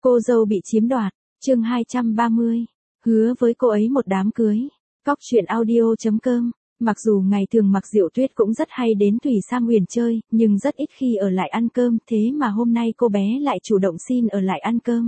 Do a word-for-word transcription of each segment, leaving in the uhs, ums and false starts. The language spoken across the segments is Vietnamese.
Cô dâu bị chiếm đoạt, chương hai trăm ba mươi, hứa với cô ấy một đám cưới. Cóc truyện audio chấm com. Mặc dù ngày thường Mạc Diệu Tuyết cũng rất hay đến Thủy Sam Huyền chơi, nhưng rất ít khi ở lại ăn cơm, thế mà hôm nay cô bé lại chủ động xin ở lại ăn cơm.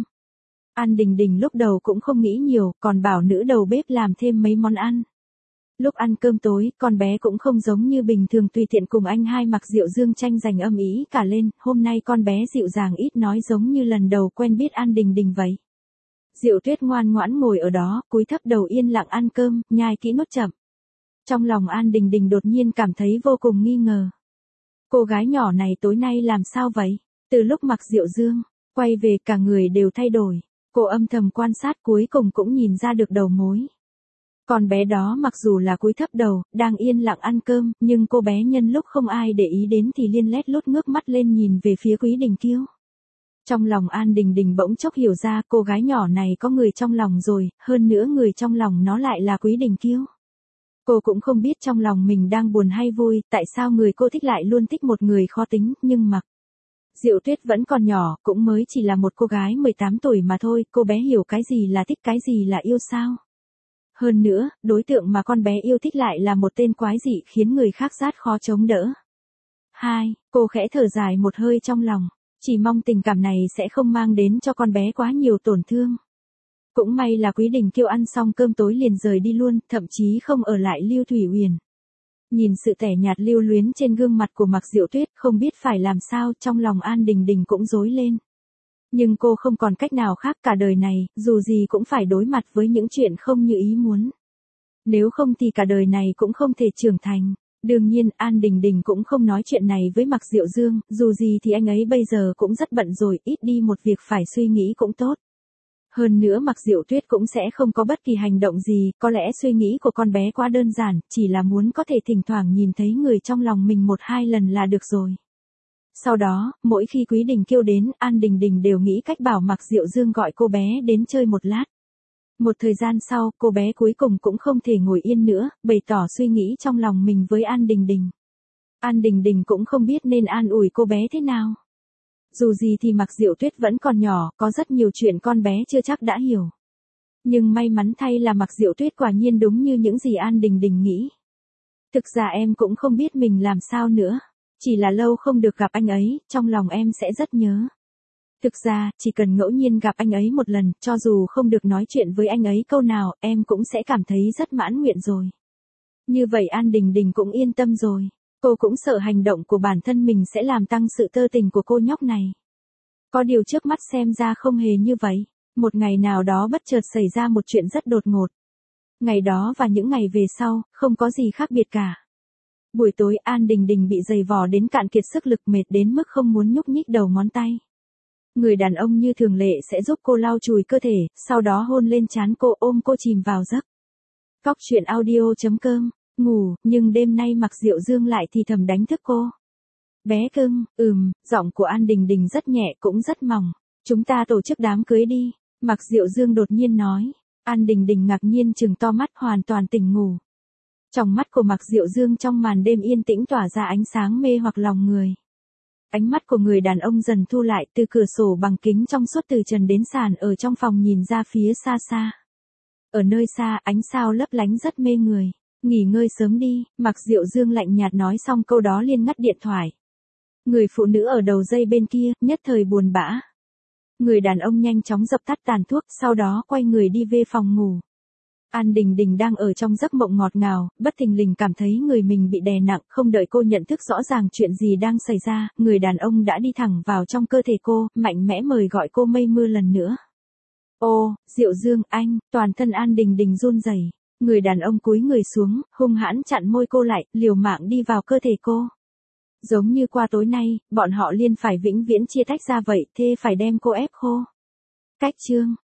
An Đình Đình lúc đầu cũng không nghĩ nhiều, còn bảo nữ đầu bếp làm thêm mấy món ăn. Lúc ăn cơm tối, con bé cũng không giống như bình thường tùy tiện cùng anh hai Mạc Diệu Dương tranh giành âm ý cả lên, hôm nay con bé dịu dàng ít nói giống như lần đầu quen biết An Đình Đình vậy. Diệu Tuyết ngoan ngoãn ngồi ở đó, cúi thấp đầu yên lặng ăn cơm, nhai kỹ nuốt chậm. Trong lòng An Đình Đình đột nhiên cảm thấy vô cùng nghi ngờ. Cô gái nhỏ này tối nay làm sao vậy? Từ lúc Mạc Diệu Dương quay về cả người đều thay đổi. Cô âm thầm quan sát cuối cùng cũng nhìn ra được đầu mối. Con bé đó mặc dù là cúi thấp đầu, đang yên lặng ăn cơm, nhưng cô bé nhân lúc không ai để ý đến thì liên lét lút ngước mắt lên nhìn về phía Quý Đình Kiêu. Trong lòng An Đình Đình bỗng chốc hiểu ra cô gái nhỏ này có người trong lòng rồi, hơn nữa người trong lòng nó lại là Quý Đình Kiêu. Cô cũng không biết trong lòng mình đang buồn hay vui, tại sao người cô thích lại luôn thích một người khó tính, nhưng Mạc Diệu Tuyết vẫn còn nhỏ, cũng mới chỉ là một cô gái mười tám tuổi mà thôi, cô bé hiểu cái gì là thích cái gì là yêu sao. Hơn nữa, đối tượng mà con bé yêu thích lại là một tên quái dị khiến người khác rát khó chống đỡ. Hai, cô khẽ thở dài một hơi trong lòng, chỉ mong tình cảm này sẽ không mang đến cho con bé quá nhiều tổn thương. Cũng may là Quý Đình Kiêu ăn xong cơm tối liền rời đi luôn, thậm chí không ở lại Lưu Thủy Huyền. Nhìn sự tẻ nhạt lưu luyến trên gương mặt của Mạc Diệu Tuyết, không biết phải làm sao, trong lòng An Đình Đình cũng rối lên. Nhưng cô không còn cách nào khác cả đời này, dù gì cũng phải đối mặt với những chuyện không như ý muốn. Nếu không thì cả đời này cũng không thể trưởng thành. Đương nhiên, An Đình Đình cũng không nói chuyện này với Mạc Diệu Dương, dù gì thì anh ấy bây giờ cũng rất bận rồi, ít đi một việc phải suy nghĩ cũng tốt. Hơn nữa Mạc Diệu Tuyết cũng sẽ không có bất kỳ hành động gì, có lẽ suy nghĩ của con bé quá đơn giản, chỉ là muốn có thể thỉnh thoảng nhìn thấy người trong lòng mình một hai lần là được rồi. Sau đó, mỗi khi Quý Đình Kiêu đến, An Đình Đình đều nghĩ cách bảo Mạc Diệu Dương gọi cô bé đến chơi một lát. Một thời gian sau, cô bé cuối cùng cũng không thể ngồi yên nữa, bày tỏ suy nghĩ trong lòng mình với An Đình Đình. An Đình Đình cũng không biết nên an ủi cô bé thế nào. Dù gì thì Mạc Diệu Tuyết vẫn còn nhỏ, có rất nhiều chuyện con bé chưa chắc đã hiểu. Nhưng may mắn thay là Mạc Diệu Tuyết quả nhiên đúng như những gì An Đình Đình nghĩ. Thực ra em cũng không biết mình làm sao nữa. Chỉ là lâu không được gặp anh ấy, trong lòng em sẽ rất nhớ. Thực ra, chỉ cần ngẫu nhiên gặp anh ấy một lần, cho dù không được nói chuyện với anh ấy câu nào, em cũng sẽ cảm thấy rất mãn nguyện rồi. Như vậy An Đình Đình cũng yên tâm rồi. Cô cũng sợ hành động của bản thân mình sẽ làm tăng sự tơ tình của cô nhóc này. Có điều trước mắt xem ra không hề như vậy. Một ngày nào đó bất chợt xảy ra một chuyện rất đột ngột. Ngày đó và những ngày về sau, không có gì khác biệt cả. Buổi tối An Đình Đình bị giày vò đến cạn kiệt sức lực, mệt đến mức không muốn nhúc nhích đầu ngón tay. Người đàn ông như thường lệ sẽ giúp cô lau chùi cơ thể, sau đó hôn lên trán cô, ôm cô chìm vào giấc. Cóc truyện audio chấm com. Ngủ, nhưng đêm nay Mạc Diệu Dương lại thì thầm đánh thức cô. Bé cưng, ừm, giọng của An Đình Đình rất nhẹ cũng rất mỏng. Chúng ta tổ chức đám cưới đi, Mạc Diệu Dương đột nhiên nói. An Đình Đình ngạc nhiên trừng to mắt, hoàn toàn tỉnh ngủ. Trong mắt của Mạc Diệu Dương trong màn đêm yên tĩnh tỏa ra ánh sáng mê hoặc lòng người. Ánh mắt của người đàn ông dần thu lại, từ cửa sổ bằng kính trong suốt từ trần đến sàn ở trong phòng nhìn ra phía xa xa. Ở nơi xa, ánh sao lấp lánh rất mê người. Nghỉ ngơi sớm đi, Mạc Diệu Dương lạnh nhạt nói xong câu đó liền ngắt điện thoại. Người phụ nữ ở đầu dây bên kia, nhất thời buồn bã. Người đàn ông nhanh chóng dập tắt tàn thuốc, sau đó quay người đi về phòng ngủ. An Đình Đình đang ở trong giấc mộng ngọt ngào, bất thình lình cảm thấy người mình bị đè nặng, không đợi cô nhận thức rõ ràng chuyện gì đang xảy ra, người đàn ông đã đi thẳng vào trong cơ thể cô, mạnh mẽ mời gọi cô mây mưa lần nữa. Ô, Diệu Dương, anh, toàn thân An Đình Đình run rẩy. Người đàn ông cúi người xuống, hung hãn chặn môi cô lại, liều mạng đi vào cơ thể cô. Giống như qua tối nay, bọn họ liên phải vĩnh viễn chia tách ra vậy, thê phải đem cô ép khô. Cách chương